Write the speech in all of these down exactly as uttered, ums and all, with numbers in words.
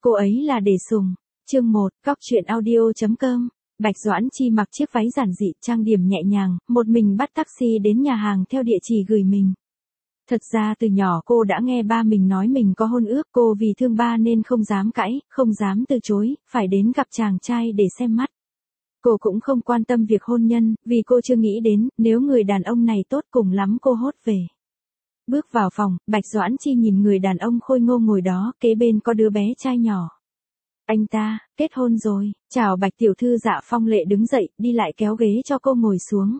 cô ấy là để sùng. Chương một, Cóc truyện audio chấm com. Bạch Doãn Chi mặc chiếc váy giản dị, trang điểm nhẹ nhàng, một mình bắt taxi đến nhà hàng theo địa chỉ gửi mình. Thật ra từ nhỏ cô đã nghe ba mình nói mình có hôn ước, cô vì thương ba nên không dám cãi, không dám từ chối, phải đến gặp chàng trai để xem mắt. Cô cũng không quan tâm việc hôn nhân, vì cô chưa nghĩ đến, nếu người đàn ông này tốt cùng lắm cô hốt về. Bước vào phòng, Bạch Doãn Chi nhìn người đàn ông khôi ngô ngồi đó, kế bên có đứa bé trai nhỏ. Anh ta, kết hôn rồi, chào Bạch tiểu thư. Dạ Phong Lệ đứng dậy, đi lại kéo ghế cho cô ngồi xuống.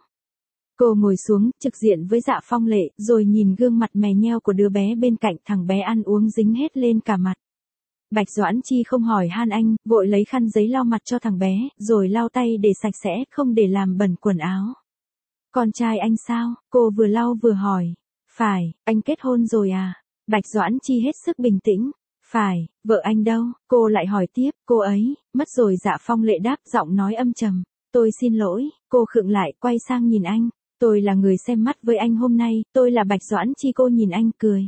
Cô ngồi xuống, trực diện với Dạ Phong Lệ, rồi nhìn gương mặt mè nheo của đứa bé bên cạnh, thằng bé ăn uống dính hết lên cả mặt. Bạch Doãn Chi không hỏi han anh, vội lấy khăn giấy lau mặt cho thằng bé, rồi lau tay để sạch sẽ, không để làm bẩn quần áo. Con trai anh sao? Cô vừa lau vừa hỏi. Phải, anh kết hôn rồi à? Bạch Doãn Chi hết sức bình tĩnh. Phải, vợ anh đâu? Cô lại hỏi tiếp, cô ấy, mất rồi. Dạ Phong Lệ đáp, giọng nói âm trầm. Tôi xin lỗi. Cô khựng lại, quay sang nhìn anh. Tôi là người xem mắt với anh hôm nay, tôi là Bạch Doãn Chi. Cô nhìn anh cười.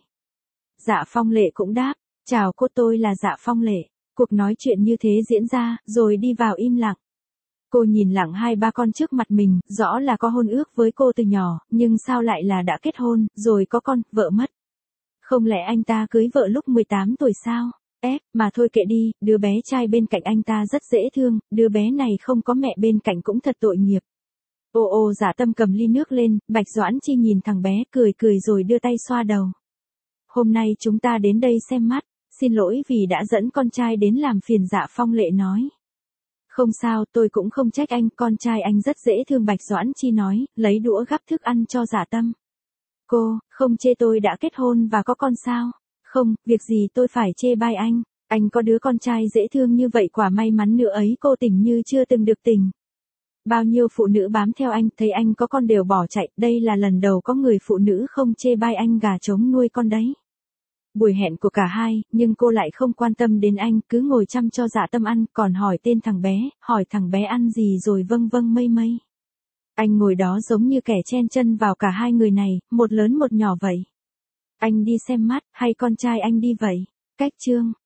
Dạ Phong Lệ cũng đáp, chào cô, tôi là Dạ Phong Lệ. Cuộc nói chuyện như thế diễn ra, rồi đi vào im lặng. Cô nhìn lặng hai ba con trước mặt mình, rõ là có hôn ước với cô từ nhỏ, nhưng sao lại là đã kết hôn, rồi có con, vợ mất. Không lẽ anh ta cưới vợ lúc mười tám tuổi sao? Ép, mà thôi kệ đi, đứa bé trai bên cạnh anh ta rất dễ thương, đứa bé này không có mẹ bên cạnh cũng thật tội nghiệp. Ô ô. Dạ Tâm cầm ly nước lên, Bạch Doãn Chi nhìn thằng bé, cười cười rồi đưa tay xoa đầu. Hôm nay chúng ta đến đây xem mắt, xin lỗi vì đã dẫn con trai đến làm phiền. Dạ Phong Lệ nói. Không sao, tôi cũng không trách anh, con trai anh rất dễ thương. Bạch Doãn Chi nói, lấy đũa gắp thức ăn cho Dạ Tâm. Cô, không chê tôi đã kết hôn và có con sao? Không, việc gì tôi phải chê bai anh, anh có đứa con trai dễ thương như vậy, quả may mắn nữa ấy. Cô tình như chưa từng được tình. Bao nhiêu phụ nữ bám theo anh, thấy anh có con đều bỏ chạy, đây là lần đầu có người phụ nữ không chê bai anh gà trống nuôi con đấy. Buổi hẹn của cả hai, nhưng cô lại không quan tâm đến anh, cứ ngồi chăm cho Dạ Tâm ăn, còn hỏi tên thằng bé, hỏi thằng bé ăn gì rồi vâng vâng mây mây. Anh ngồi đó giống như kẻ chen chân vào cả hai người này, một lớn một nhỏ vậy. Anh đi xem mắt, hay con trai anh đi vậy? Cách chương.